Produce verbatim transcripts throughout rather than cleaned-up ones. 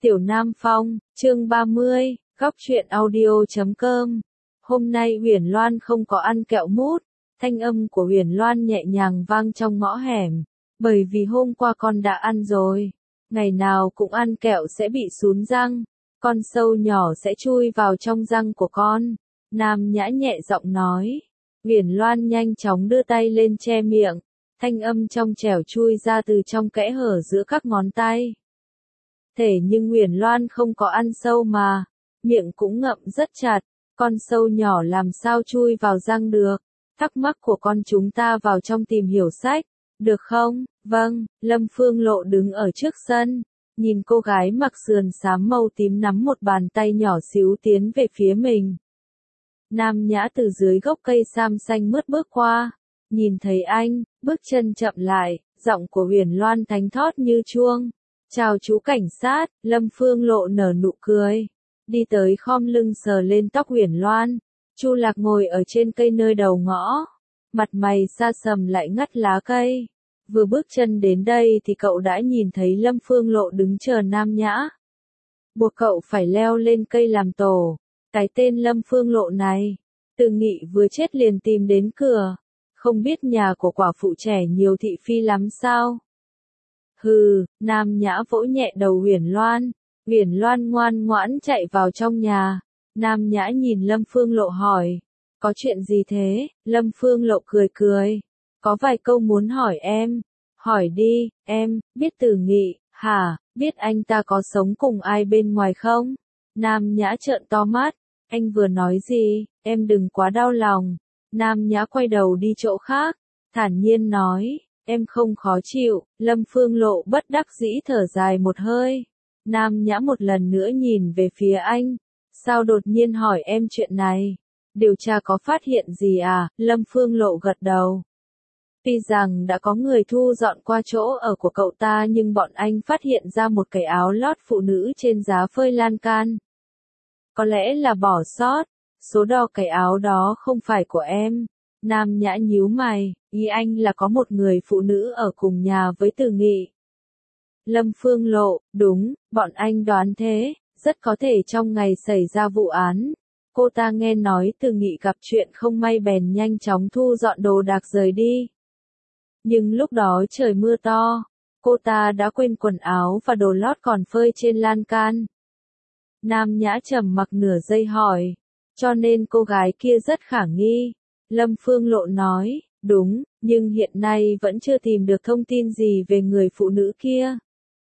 Tiểu Nam Phong, chương ba mươi, góc truyện audio chấm com. Hôm nay Huyền Loan không có ăn kẹo mút, thanh âm của Huyền Loan nhẹ nhàng vang trong ngõ hẻm, bởi vì hôm qua con đã ăn rồi, ngày nào cũng ăn kẹo sẽ bị sún răng, con sâu nhỏ sẽ chui vào trong răng của con. Nam Nhã nhẹ giọng nói. Huyền Loan nhanh chóng đưa tay lên che miệng, thanh âm trong trẻo chui ra từ trong kẽ hở giữa các ngón tay. Thể nhưng Huyền Loan không có ăn sâu mà, miệng cũng ngậm rất chặt, con sâu nhỏ làm sao chui vào răng được, thắc mắc của con chúng ta vào trong tìm hiểu sách, được không? Vâng, Lâm Phương Lộ đứng ở trước sân, nhìn cô gái mặc sườn xám màu tím nắm một bàn tay nhỏ xíu tiến về phía mình. Nam Nhã từ dưới gốc cây sam xanh mướt bước qua, nhìn thấy anh, bước chân chậm lại, giọng của Huyền Loan thánh thót như chuông. Chào chú cảnh sát, Lâm Phương Lộ nở nụ cười, đi tới khom lưng sờ lên tóc Huyền Loan. Chu Lạc ngồi ở trên cây nơi đầu ngõ, mặt mày xa sầm lại ngắt lá cây. Vừa bước chân đến đây thì cậu đã nhìn thấy Lâm Phương Lộ đứng chờ Nam Nhã. Buộc cậu phải leo lên cây làm tổ. Cái tên Lâm Phương Lộ này, Từ Nghị vừa chết liền tìm đến cửa, không biết nhà của quả phụ trẻ nhiều thị phi lắm sao? Hừ, Nam Nhã vỗ nhẹ đầu Huyền Loan, Huyền Loan ngoan ngoãn chạy vào trong nhà. Nam Nhã nhìn Lâm Phương Lộ hỏi, có chuyện gì thế? Lâm Phương Lộ cười cười, có vài câu muốn hỏi em. Hỏi đi, em, biết Từ Nghị, hả, biết anh ta có sống cùng ai bên ngoài không? Nam Nhã trợn to mắt, anh vừa nói gì, em đừng quá đau lòng. Nam Nhã quay đầu đi chỗ khác, thản nhiên nói. Em không khó chịu. Lâm Phương Lộ bất đắc dĩ thở dài một hơi. Nam Nhã một lần nữa nhìn về phía anh. Sao đột nhiên hỏi em chuyện này? Điều tra có phát hiện gì à? Lâm Phương Lộ gật đầu. Tuy rằng đã có người thu dọn qua chỗ ở của cậu ta nhưng bọn anh phát hiện ra một cái áo lót phụ nữ trên giá phơi lan can. Có lẽ là bỏ sót. Số đo cái áo đó không phải của em. Nam Nhã nhíu mày, ý anh là có một người phụ nữ ở cùng nhà với Từ Nghị. Lâm Phương Lộ, đúng, bọn anh đoán thế, rất có thể trong ngày xảy ra vụ án. Cô ta nghe nói Từ Nghị gặp chuyện không may bèn nhanh chóng thu dọn đồ đạc rời đi. Nhưng lúc đó trời mưa to, cô ta đã quên quần áo và đồ lót còn phơi trên lan can. Nam Nhã trầm mặc nửa giây hỏi, cho nên cô gái kia rất khả nghi. Lâm Phương Lộ nói, đúng, nhưng hiện nay vẫn chưa tìm được thông tin gì về người phụ nữ kia.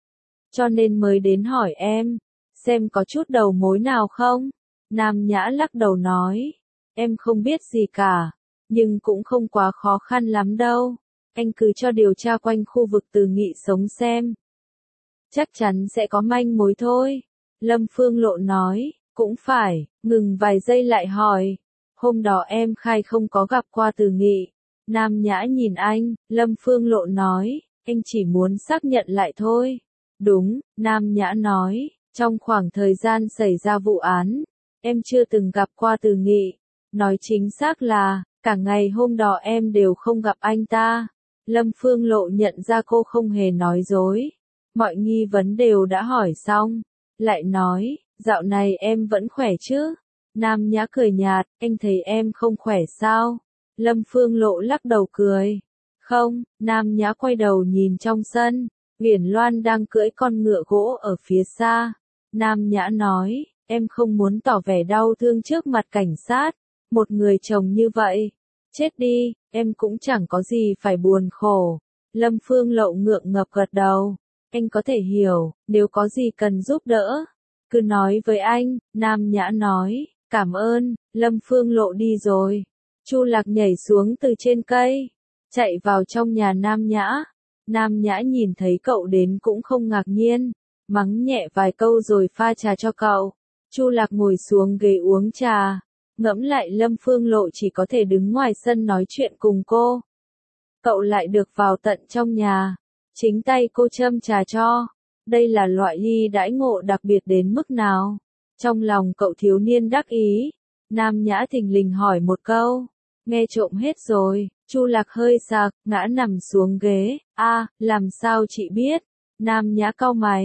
Cho nên mới đến hỏi em, xem có chút đầu mối nào không? Nam Nhã lắc đầu nói, em không biết gì cả, nhưng cũng không quá khó khăn lắm đâu. Anh cứ cho điều tra quanh khu vực Từ Nghị sống xem. Chắc chắn sẽ có manh mối thôi. Lâm Phương Lộ nói, cũng phải, ngừng vài giây lại hỏi. Hôm đó em khai không có gặp qua Từ Nghị. Nam Nhã nhìn anh, Lâm Phương Lộ nói, anh chỉ muốn xác nhận lại thôi. Đúng, Nam Nhã nói, trong khoảng thời gian xảy ra vụ án, em chưa từng gặp qua Từ Nghị. Nói chính xác là, cả ngày hôm đó em đều không gặp anh ta. Lâm Phương Lộ nhận ra cô không hề nói dối. Mọi nghi vấn đều đã hỏi xong. Lại nói, dạo này em vẫn khỏe chứ? Nam Nhã cười nhạt, anh thấy em không khỏe sao? Lâm Phương Lộ lắc đầu cười. Không, Nam Nhã quay đầu nhìn trong sân, Huyền Loan đang cưỡi con ngựa gỗ ở phía xa. Nam Nhã nói, em không muốn tỏ vẻ đau thương trước mặt cảnh sát, một người chồng như vậy. Chết đi, em cũng chẳng có gì phải buồn khổ. Lâm Phương Lộ ngượng ngập gật đầu. Anh có thể hiểu, nếu có gì cần giúp đỡ, cứ nói với anh. Nam Nhã nói. Cảm ơn. Lâm Phương Lộ đi rồi. Chu Lạc nhảy xuống từ trên cây, chạy vào trong nhà Nam Nhã. Nam Nhã nhìn thấy cậu đến cũng không ngạc nhiên, mắng nhẹ vài câu rồi pha trà cho cậu. Chu Lạc ngồi xuống ghế uống trà, ngẫm lại Lâm Phương Lộ chỉ có thể đứng ngoài sân nói chuyện cùng cô. Cậu lại được vào tận trong nhà, chính tay cô châm trà cho. Đây là loại ly đãi ngộ đặc biệt đến mức nào? Trong lòng cậu thiếu niên đắc ý. Nam Nhã thình lình hỏi một câu. Nghe trộm hết rồi. Chu Lạc hơi sặc, ngã nằm xuống ghế. A, làm sao chị biết? Nam Nhã cau mày.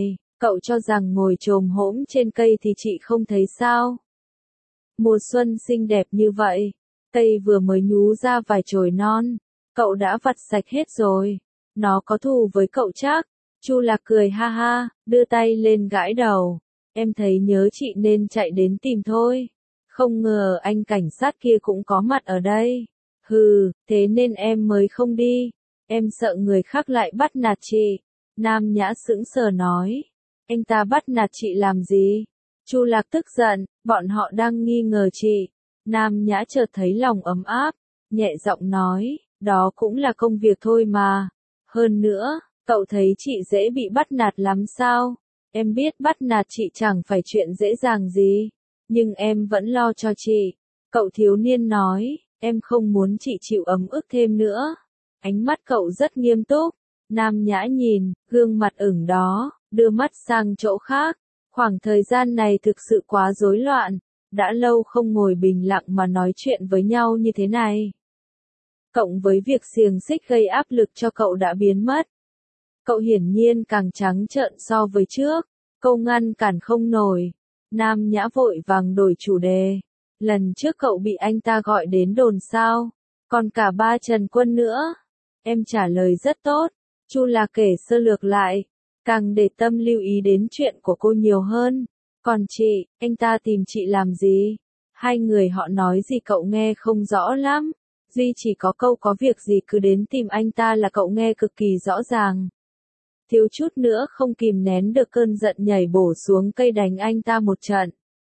Cậu cho rằng ngồi chồm hổm trên cây thì chị không thấy sao? Mùa xuân xinh đẹp như vậy, cây vừa mới nhú ra vài chồi non, cậu đã vặt sạch hết rồi. Nó có thù với cậu chắc? Chu Lạc cười ha ha, đưa tay lên gãi đầu. Em thấy nhớ chị nên chạy đến tìm thôi. Không ngờ anh cảnh sát kia cũng có mặt ở đây. Hừ, thế nên em mới không đi. Em sợ người khác lại bắt nạt chị. Nam Nhã sững sờ nói. Anh ta bắt nạt chị làm gì? Chu Lạc tức giận, bọn họ đang nghi ngờ chị. Nam Nhã chợt thấy lòng ấm áp, nhẹ giọng nói, đó cũng là công việc thôi mà. Hơn nữa, cậu thấy chị dễ bị bắt nạt lắm sao? Em biết bắt nạt chị chẳng phải chuyện dễ dàng gì, nhưng em vẫn lo cho chị. Cậu thiếu niên nói, em không muốn chị chịu ấm ức thêm nữa. Ánh mắt cậu rất nghiêm túc. Nam Nhã nhìn, gương mặt ửng đó, đưa mắt sang chỗ khác. Khoảng thời gian này thực sự quá rối loạn, đã lâu không ngồi bình lặng mà nói chuyện với nhau như thế này. Cộng với việc xiềng xích gây áp lực cho cậu đã biến mất. Cậu hiển nhiên càng trắng trợn so với trước, câu ngăn cản không nổi. Nam Nhã vội vàng đổi chủ đề. Lần trước cậu bị anh ta gọi đến đồn sao, còn cả ba Trần Quân nữa. Em trả lời rất tốt. Chu Lạc kể sơ lược lại, càng để tâm lưu ý đến chuyện của cô nhiều hơn. Còn chị, anh ta tìm chị làm gì? Hai người họ nói gì cậu nghe không rõ lắm. Duy chỉ có câu có việc gì cứ đến tìm anh ta là cậu nghe cực kỳ rõ ràng. Thiếu chút nữa không kìm nén được cơn giận nhảy bổ xuống cây đánh anh ta một trận.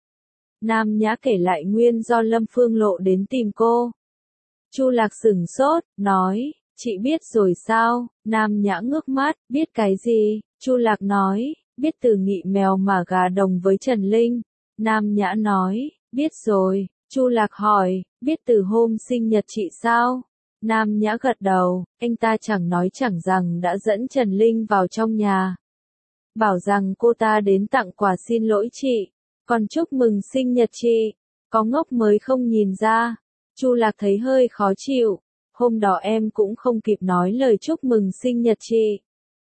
Nam Nhã kể lại nguyên do Lâm Phương Lộ đến tìm cô. Chu Lạc sửng sốt, nói, chị biết rồi sao? Nam Nhã ngước mắt, biết cái gì? Chu Lạc nói, biết từ nghị mèo mà gà đồng với Trần Linh. Nam Nhã nói, biết rồi. Chu Lạc hỏi, biết từ hôm sinh nhật chị sao? Nam Nhã gật đầu, anh ta chẳng nói chẳng rằng đã dẫn Trần Linh vào trong nhà. Bảo rằng cô ta đến tặng quà xin lỗi chị, còn chúc mừng sinh nhật chị. Có ngốc mới không nhìn ra. Chu Lạc thấy hơi khó chịu. Hôm đó em cũng không kịp nói lời chúc mừng sinh nhật chị.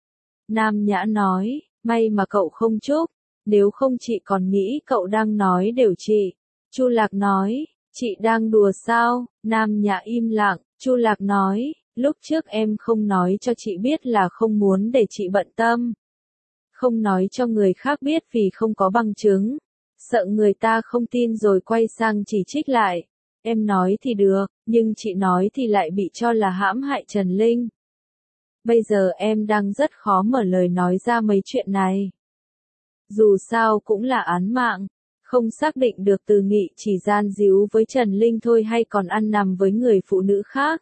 Nam Nhã nói, may mà cậu không chúc, nếu không chị còn nghĩ cậu đang nói đều chị. Chu Lạc nói, chị đang đùa sao? Nam Nhã im lặng. Chu Lạc nói, lúc trước em không nói cho chị biết là không muốn để chị bận tâm. Không nói cho người khác biết vì không có bằng chứng. Sợ người ta không tin rồi quay sang chỉ trích lại. Em nói thì được, nhưng chị nói thì lại bị cho là hãm hại Trần Linh. Bây giờ em đang rất khó mở lời nói ra mấy chuyện này. Dù sao cũng là án mạng, không xác định được Từ Nghị chỉ gian díu với Trần Linh thôi hay còn ăn nằm với người phụ nữ khác.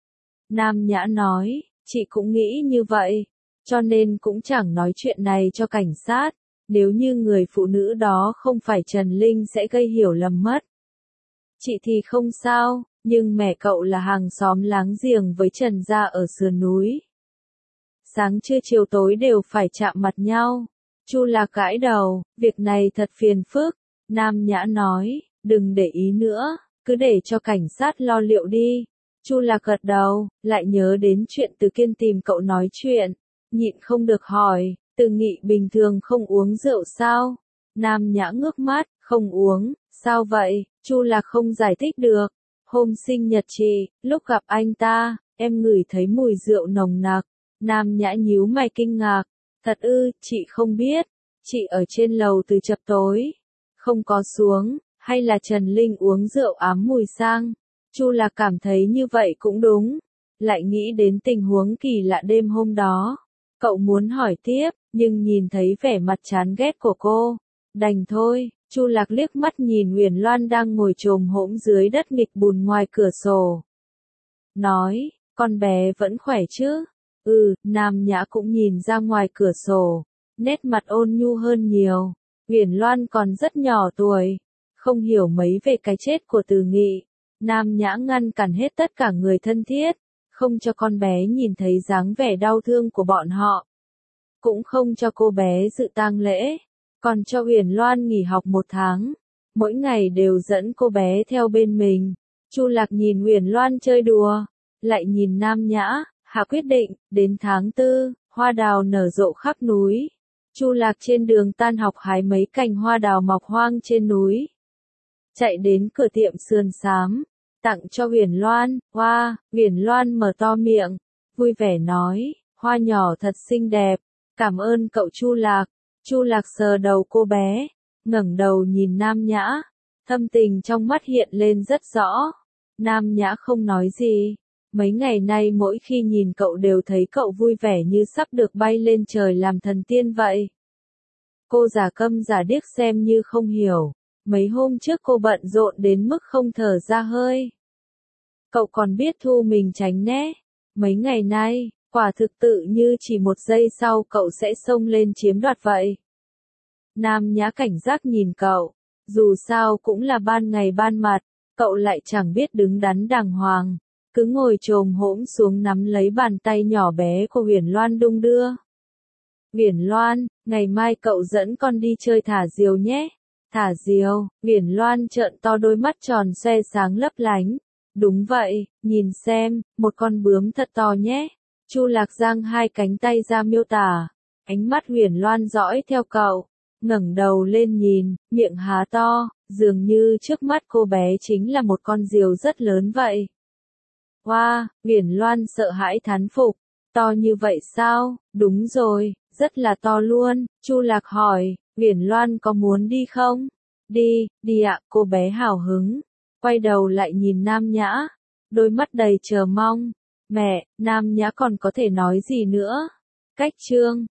Nam Nhã nói, chị cũng nghĩ như vậy, cho nên cũng chẳng nói chuyện này cho cảnh sát. Nếu như người phụ nữ đó không phải Trần Linh sẽ gây hiểu lầm mất. Chị thì không sao, nhưng mẹ cậu là hàng xóm láng giềng với Trần gia ở sườn núi. Sáng trưa chiều tối đều phải chạm mặt nhau. Chu Lạc gãi đầu, việc này thật phiền phức. Nam Nhã nói, đừng để ý nữa, cứ để cho cảnh sát lo liệu đi. Chu Lạc gật đầu, lại nhớ đến chuyện Từ Kiên tìm cậu nói chuyện, nhịn không được hỏi, Từ Nghị bình thường không uống rượu sao? Nam Nhã ngước mắt, không uống, sao vậy? Chu Lạc không giải thích được. Hôm sinh nhật chị, lúc gặp anh ta, em ngửi thấy mùi rượu nồng nặc. Nam Nhã nhíu mày kinh ngạc, thật ư, chị không biết, chị ở trên lầu từ chập tối, không có xuống, hay là Trần Linh uống rượu ám mùi sang? Chu Lạc cảm thấy như vậy cũng đúng, lại nghĩ đến tình huống kỳ lạ đêm hôm đó. Cậu muốn hỏi tiếp, nhưng nhìn thấy vẻ mặt chán ghét của cô, đành thôi. Chu Lạc liếc mắt nhìn Uyển Loan đang ngồi chồm hổm dưới đất nghịch bùn ngoài cửa sổ. Nói, con bé vẫn khỏe chứ? Ừ, Nam Nhã cũng nhìn ra ngoài cửa sổ, nét mặt ôn nhu hơn nhiều. Uyển Loan còn rất nhỏ tuổi, không hiểu mấy về cái chết của Từ Nghị. Nam Nhã ngăn cản hết tất cả người thân thiết, không cho con bé nhìn thấy dáng vẻ đau thương của bọn họ. Cũng không cho cô bé dự tang lễ, còn cho Uyển Loan nghỉ học một tháng. Mỗi ngày đều dẫn cô bé theo bên mình. Chu Lạc nhìn Uyển Loan chơi đùa, lại nhìn Nam Nhã, hạ quyết định, đến tháng tư, hoa đào nở rộ khắp núi. Chu Lạc trên đường tan học hái mấy cành hoa đào mọc hoang trên núi. Chạy đến cửa tiệm sườn xám, tặng cho Huyền Loan. Hoa, Huyền Loan mở to miệng, vui vẻ nói, hoa nhỏ thật xinh đẹp, cảm ơn cậu Chu Lạc. Chu Lạc sờ đầu cô bé, ngẩng đầu nhìn Nam Nhã, thâm tình trong mắt hiện lên rất rõ. Nam Nhã không nói gì, mấy ngày nay mỗi khi nhìn cậu đều thấy cậu vui vẻ như sắp được bay lên trời làm thần tiên vậy. Cô giả câm giả điếc xem như không hiểu, mấy hôm trước cô bận rộn đến mức không thở ra hơi. Cậu còn biết thu mình tránh né, mấy ngày nay, quả thực tự như chỉ một giây sau cậu sẽ xông lên chiếm đoạt vậy. Nam Nhã cảnh giác nhìn cậu, dù sao cũng là ban ngày ban mặt, cậu lại chẳng biết đứng đắn đàng hoàng, cứ ngồi chồm hổm xuống nắm lấy bàn tay nhỏ bé của Huyền Loan đung đưa. Huyền Loan, ngày mai cậu dẫn con đi chơi thả diều nhé. Thả diều, Huyền Loan trợn to đôi mắt tròn xoe sáng lấp lánh. Đúng vậy, nhìn xem, một con bướm thật to nhé. Chu Lạc giang hai cánh tay ra miêu tả, ánh mắt Huyền Loan dõi theo cậu, ngẩng đầu lên nhìn, miệng há to, dường như trước mắt cô bé chính là một con diều rất lớn vậy. Wow, Huyền Loan sợ hãi thán phục, to như vậy sao? Đúng rồi, rất là to luôn. Chu Lạc hỏi, Huyền Loan có muốn đi không? Đi, đi ạ, cô bé hào hứng, quay đầu lại nhìn Nam Nhã, đôi mắt đầy chờ mong. Mẹ, Nam Nhã còn có thể nói gì nữa? Cách chương